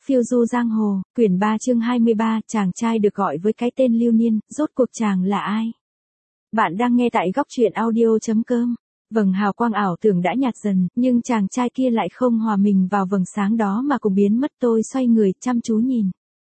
Phiêu du giang hồ, quyển 3 chương 23, chàng trai được gọi với cái tên Lưu Niên, rốt cuộc chàng là ai? Bạn đang nghe tại góc truyện audio.com. Vầng hào quang ảo tưởng đã nhạt dần, nhưng chàng trai kia lại không hòa mình vào vầng sáng đó mà cùng biến mất. Tôi xoay người, chăm chú nhìn.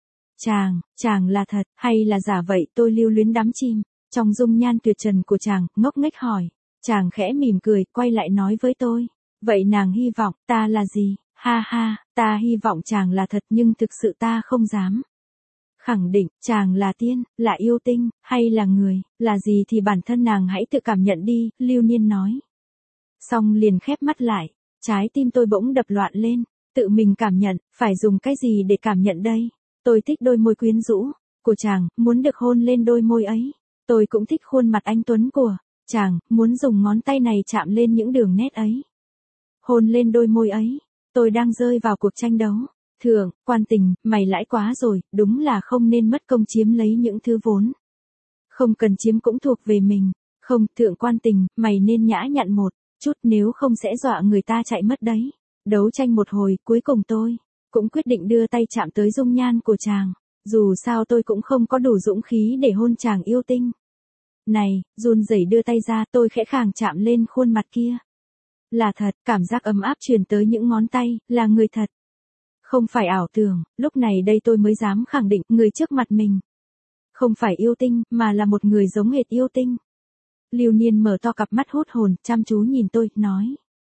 Chàng là thật, hay là giả vậy? Tôi lưu luyến đắm chìm trong dung nhan tuyệt trần của chàng, ngốc nghếch hỏi. Chàng khẽ mỉm cười, quay lại nói với tôi. Vậy nàng hy vọng, ta là gì? Ha ha, ta hy vọng chàng là thật nhưng thực sự ta không dám khẳng định. Chàng là tiên, là yêu tinh, hay là người, là gì thì bản thân nàng hãy tự cảm nhận đi, Lưu Niên nói. Xong liền khép mắt lại, trái tim tôi bỗng đập loạn lên, tự mình cảm nhận, phải dùng cái gì để cảm nhận đây? Tôi thích đôi môi quyến rũ của chàng, muốn được hôn lên đôi môi ấy. Tôi cũng thích khuôn mặt anh tuấn của chàng, muốn dùng ngón tay này chạm lên những đường nét ấy. Hôn lên đôi môi ấy. Tôi đang rơi vào cuộc tranh đấu. Thượng, quan tình, mày lãi quá rồi, đúng là không nên mất công chiếm lấy những thứ vốn không cần chiếm cũng thuộc về mình. Không, thượng quan tình, mày nên nhã nhặn một chút nếu không sẽ dọa người ta chạy mất đấy. Đấu tranh một hồi, cuối cùng tôi cũng quyết định đưa tay chạm tới dung nhan của chàng. Dù sao tôi cũng không có đủ dũng khí để hôn chàng yêu tinh này, run rẩy đưa tay ra, tôi khẽ khàng chạm lên khuôn mặt kia. Là thật, cảm giác ấm áp truyền tới những ngón tay, là người thật. Không phải ảo tưởng, lúc này đây tôi mới dám khẳng định người trước mặt mình không phải yêu tinh, mà là một người giống hệt yêu tinh. Lưu Niên mở to cặp mắt hút hồn, chăm chú nhìn tôi, nói.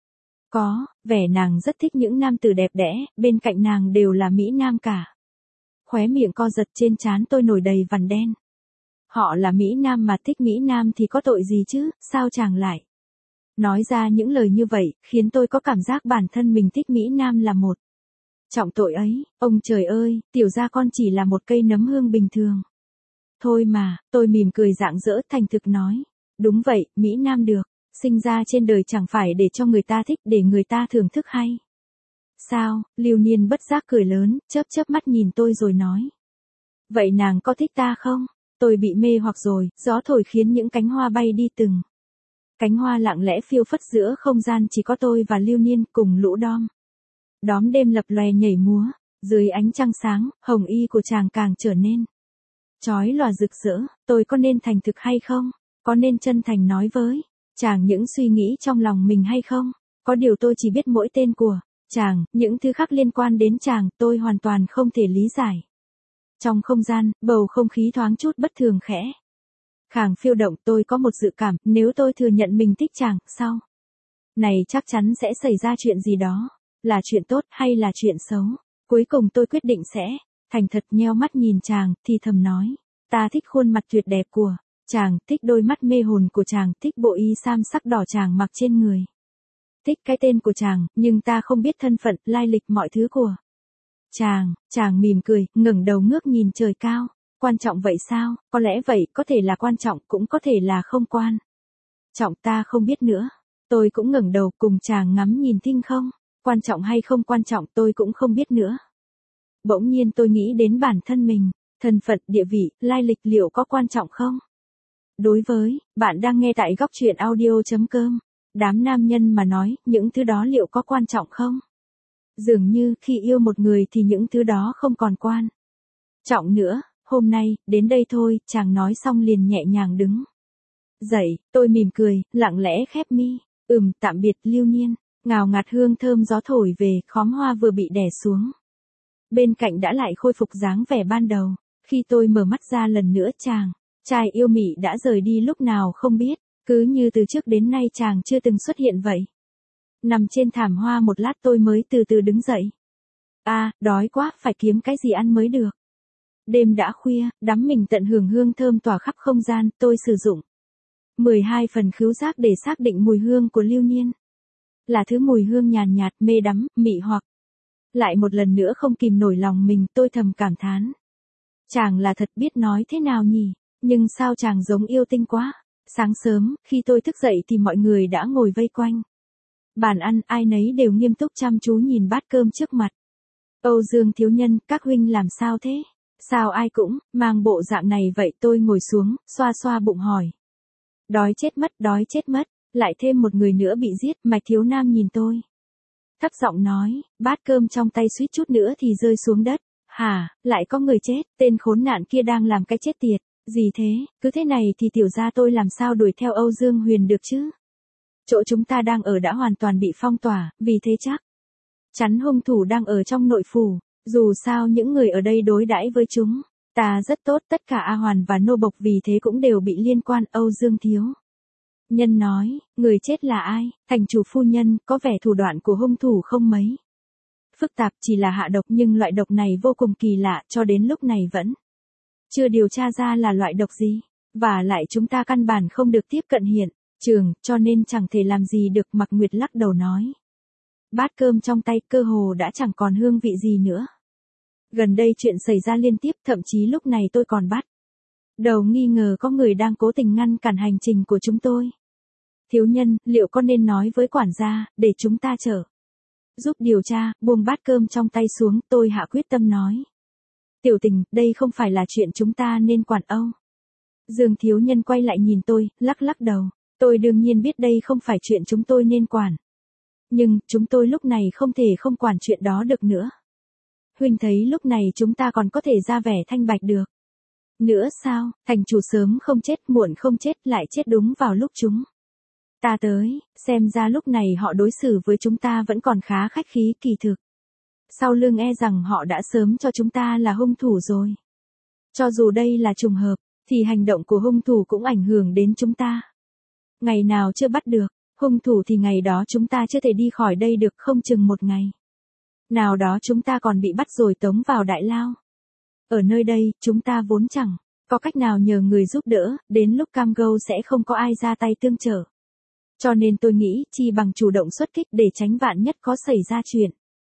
Có, vẻ nàng rất thích những nam tử đẹp đẽ, bên cạnh nàng đều là mỹ nam cả. Khóe miệng co giật, trên trán tôi nổi đầy vằn đen. Họ là mỹ nam mà thích mỹ nam thì có tội gì chứ, sao chàng lại nói ra những lời như vậy, khiến tôi có cảm giác bản thân mình thích mỹ nam là một trọng tội ấy. Ông trời ơi, tiểu gia con chỉ là một cây nấm hương bình thường thôi mà. Tôi mỉm cười rạng rỡ, thành thực nói. Đúng vậy, mỹ nam được sinh ra trên đời chẳng phải để cho người ta thích, để người ta thưởng thức hay sao? Lưu Niên bất giác cười lớn, chớp chớp mắt nhìn tôi rồi nói. Vậy nàng có thích ta không? Tôi bị mê hoặc rồi, gió thổi khiến những cánh hoa bay đi từng cánh hoa lặng lẽ phiêu phất giữa không gian, chỉ có tôi và Lưu Niên cùng lũ đóm đêm lập lòe nhảy múa. Dưới ánh trăng sáng, hồng y của chàng càng trở nên chói lòa rực rỡ. Tôi có nên thành thực hay không? Có nên chân thành nói với chàng những suy nghĩ trong lòng mình hay không? Có điều tôi chỉ biết mỗi tên của chàng, những thứ khác liên quan đến chàng, tôi hoàn toàn không thể lý giải. Trong không gian, bầu không khí thoáng chút bất thường khẽ khàng phiêu động. Tôi có một dự cảm, nếu tôi thừa nhận mình thích chàng, sau này chắc chắn sẽ xảy ra chuyện gì đó. Là chuyện tốt hay là chuyện xấu? Cuối cùng tôi quyết định sẽ thành thật nheo mắt nhìn chàng, thì thầm nói. Ta thích khuôn mặt tuyệt đẹp của chàng, thích đôi mắt mê hồn của chàng, thích bộ y sam sắc đỏ chàng mặc trên người. Thích cái tên của chàng, nhưng ta không biết thân phận, lai lịch mọi thứ của chàng mỉm cười, ngẩng đầu ngước nhìn trời cao. Quan trọng vậy sao? Có lẽ vậy, có thể là quan trọng, cũng có thể là không quan trọng, ta không biết nữa. Tôi cũng ngẩng đầu cùng chàng ngắm nhìn thinh không. Quan trọng hay không quan trọng tôi cũng không biết nữa. Bỗng nhiên tôi nghĩ đến bản thân mình, thân phận, địa vị, lai lịch liệu có quan trọng không? Đối với bạn đang nghe tại góc truyện audio.com, đám nam nhân mà nói, những thứ đó liệu có quan trọng không? Dường như khi yêu một người thì những thứ đó không còn quan trọng nữa. Hôm nay, đến đây thôi, chàng nói xong liền nhẹ nhàng đứng dậy. Tôi mỉm cười, lặng lẽ khép mi. Tạm biệt Lưu Niên. Ngào ngạt hương thơm gió thổi về, khóm hoa vừa bị đè xuống bên cạnh đã lại khôi phục dáng vẻ ban đầu. Khi tôi mở mắt ra lần nữa, chàng trai yêu mị đã rời đi lúc nào không biết, cứ như từ trước đến nay chàng chưa từng xuất hiện vậy. Nằm trên thảm hoa một lát tôi mới từ từ đứng dậy. Đói quá, phải kiếm cái gì ăn mới được. Đêm đã khuya, đắm mình tận hưởng hương thơm tỏa khắp không gian. Tôi sử dụng 12 phần khứu giác để xác định mùi hương của Lưu Niên. Là thứ mùi hương nhàn nhạt, mê đắm, mị hoặc. Lại một lần nữa không kìm nổi lòng mình, tôi thầm cảm thán. Chàng là thật biết nói thế nào nhỉ, nhưng sao chàng giống yêu tinh quá. Sáng sớm, khi tôi thức dậy thì mọi người đã ngồi vây quanh bàn ăn, ai nấy đều nghiêm túc chăm chú nhìn bát cơm trước mặt. Âu Dương thiếu nhân, các huynh làm sao thế? Sao ai cũng mang bộ dạng này vậy? Tôi ngồi xuống, xoa xoa bụng hỏi. Đói chết mất. Lại thêm một người nữa bị giết. Mạch thiếu nam nhìn tôi thấp giọng nói, bát cơm trong tay suýt chút nữa thì rơi xuống đất. Hả, lại có người chết, tên khốn nạn kia đang làm cái chết tiệt. Gì thế, cứ thế này thì tiểu gia tôi làm sao đuổi theo Âu Dương Huyền được chứ? Chỗ chúng ta đang ở đã hoàn toàn bị phong tỏa, vì thế chắc chắn hung thủ đang ở trong nội phủ. Dù sao những người ở đây đối đãi với chúng ta rất tốt, tất cả A Hoàn và nô bộc vì thế cũng đều bị liên quan. Âu Dương thiếu nhân nói, người chết là ai? Thành chủ phu nhân, có vẻ thủ đoạn của hung thủ không mấy phức tạp, chỉ là hạ độc, nhưng loại độc này vô cùng kỳ lạ, cho đến lúc này vẫn chưa điều tra ra là loại độc gì. Và lại chúng ta căn bản không được tiếp cận hiện trường, cho nên chẳng thể làm gì được. Mạc Nguyệt lắc đầu nói. Bát cơm trong tay cơ hồ đã chẳng còn hương vị gì nữa. Gần đây chuyện xảy ra liên tiếp, thậm chí lúc này tôi còn bắt đầu nghi ngờ có người đang cố tình ngăn cản hành trình của chúng tôi. Thiếu nhân, liệu có nên nói với quản gia, để chúng ta chờ giúp điều tra? Buông bát cơm trong tay xuống, tôi hạ quyết tâm nói. Tiểu Tình, đây không phải là chuyện chúng ta nên quản. Âu Dương thiếu nhân quay lại nhìn tôi, lắc lắc đầu. Tôi đương nhiên biết đây không phải chuyện chúng tôi nên quản. Nhưng, chúng tôi lúc này không thể không quản chuyện đó được nữa. Huynh thấy lúc này chúng ta còn có thể ra vẻ thanh bạch được nữa sao? Thành chủ sớm không chết, muộn không chết, lại chết đúng vào lúc chúng ta tới. Xem ra lúc này họ đối xử với chúng ta vẫn còn khá khách khí. Kỳ thực sau lưng e rằng họ đã sớm cho chúng ta là hung thủ rồi. Cho dù đây là trùng hợp, thì hành động của hung thủ cũng ảnh hưởng đến chúng ta. Ngày nào chưa bắt được hung thủ thì ngày đó chúng ta chưa thể đi khỏi đây được, không chừng một ngày nào đó chúng ta còn bị bắt rồi tống vào đại lao. Ở nơi đây, chúng ta vốn chẳng có cách nào nhờ người giúp đỡ, đến lúc cam go sẽ không có ai ra tay tương trợ. Cho nên tôi nghĩ, chi bằng chủ động xuất kích để tránh vạn nhất có xảy ra chuyện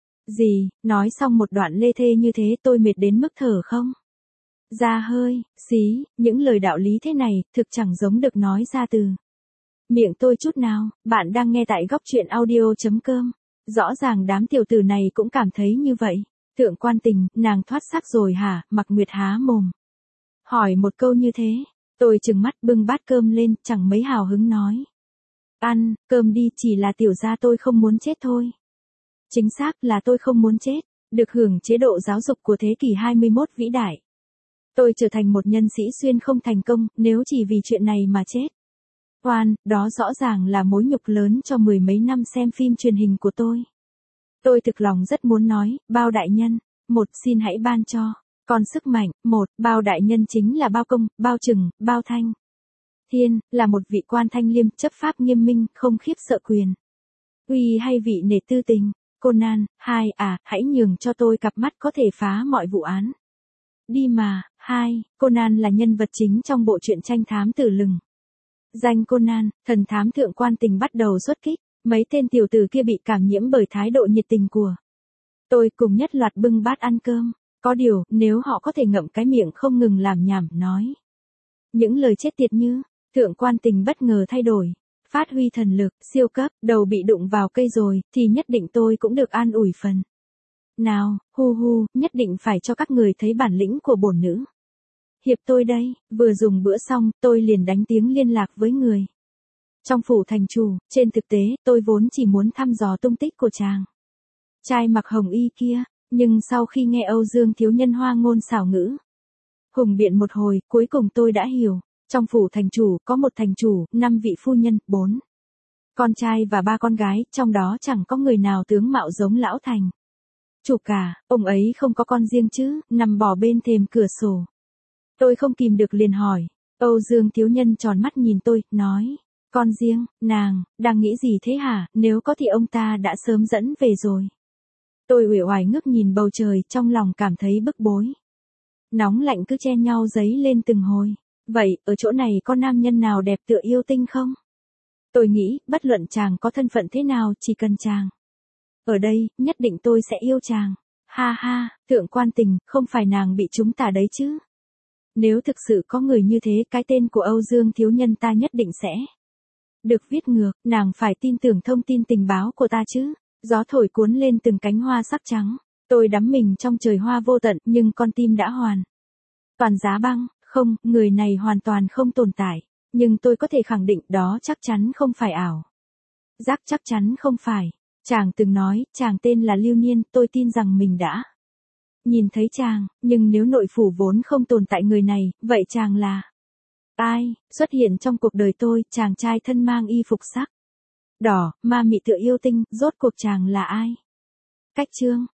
gì. Nói xong một đoạn lê thê như thế, tôi mệt đến mức thở không ra hơi. Xí, những lời đạo lý thế này, thực chẳng giống được nói ra từ miệng tôi chút nào. Bạn đang nghe tại góc truyện audio.com. Rõ ràng đám tiểu tử này cũng cảm thấy như vậy. Thượng quan Tình, nàng thoát xác rồi hả? Mạc Nguyệt há mồm hỏi một câu như thế. Tôi trừng mắt bưng bát cơm lên, chẳng mấy hào hứng nói. Ăn cơm đi, chỉ là tiểu gia tôi không muốn chết thôi. Chính xác là tôi không muốn chết, được hưởng chế độ giáo dục của thế kỷ 21 vĩ đại. Tôi trở thành một nhân sĩ xuyên không thành công, nếu chỉ vì chuyện này mà chết. Oan, đó rõ ràng là mối nhục lớn cho mười mấy năm xem phim truyền hình của tôi. Tôi thực lòng rất muốn nói, Bao đại nhân, một, xin hãy ban cho con sức mạnh. Một, Bao đại nhân chính là Bao Công, Bao Trừng, Bao Thanh Thiên, là một vị quan thanh liêm, chấp pháp nghiêm minh, không khiếp sợ quyền uy hay vị nể tư tình. Conan, hai, hãy nhường cho tôi cặp mắt có thể phá mọi vụ án đi mà. Hai, Conan là nhân vật chính trong bộ truyện tranh thám tử lừng danh Conan, thần thám Thượng quan Tình bắt đầu xuất kích. Mấy tên tiểu tử kia bị cảm nhiễm bởi thái độ nhiệt tình của tôi, cùng nhất loạt bưng bát ăn cơm. Có điều, nếu họ có thể ngậm cái miệng không ngừng làm nhảm nói những lời chết tiệt như, Thượng quan Tình bất ngờ thay đổi, phát huy thần lực siêu cấp, đầu bị đụng vào cây rồi, thì nhất định tôi cũng được an ủi phần nào. Nhất định phải cho các người thấy bản lĩnh của bổn nữ hiệp tôi đây. Vừa dùng bữa xong, tôi liền đánh tiếng liên lạc với người trong phủ thành chủ. Trên thực tế, tôi vốn chỉ muốn thăm dò tung tích của chàng trai mặc hồng y kia, nhưng sau khi nghe Âu Dương thiếu nhân hoa ngôn xảo ngữ hùng biện một hồi, cuối cùng tôi đã hiểu. Trong phủ thành chủ, có một thành chủ, 5 vị phu nhân, 4 con trai và 3 con gái, trong đó chẳng có người nào tướng mạo giống lão thành chủ cả. Ông ấy không có con riêng chứ? Nằm bò bên thềm cửa sổ, tôi không kìm được liền hỏi. Âu Dương thiếu nhân tròn mắt nhìn tôi, nói. Con riêng, nàng đang nghĩ gì thế hả? Nếu có thì ông ta đã sớm dẫn về rồi. Tôi uể oải ngước nhìn bầu trời, trong lòng cảm thấy bức bối. Nóng lạnh cứ chen nhau dấy lên từng hồi. Vậy, ở chỗ này có nam nhân nào đẹp tựa yêu tinh không? Tôi nghĩ, bất luận chàng có thân phận thế nào, chỉ cần chàng ở đây, nhất định tôi sẽ yêu chàng. Ha ha, Thượng quan Tình, không phải nàng bị chúng ta đấy chứ? Nếu thực sự có người như thế, cái tên của Âu Dương thiếu nhân ta nhất định sẽ được viết ngược. Nàng phải tin tưởng thông tin tình báo của ta chứ. Gió thổi cuốn lên từng cánh hoa sắc trắng. Tôi đắm mình trong trời hoa vô tận, nhưng con tim đã hoàn toàn giá băng. Không, người này hoàn toàn không tồn tại. Nhưng tôi có thể khẳng định đó chắc chắn không phải ảo giác, chắc chắn không phải Chàng từng nói, chàng tên là Lưu Niên, tôi tin rằng mình đã nhìn thấy chàng, nhưng nếu nội phủ vốn không tồn tại người này, vậy chàng là ai? Xuất hiện trong cuộc đời tôi, chàng trai thân mang y phục sắc đỏ, ma mị tựa yêu tinh, rốt cuộc chàng là ai? Cách chương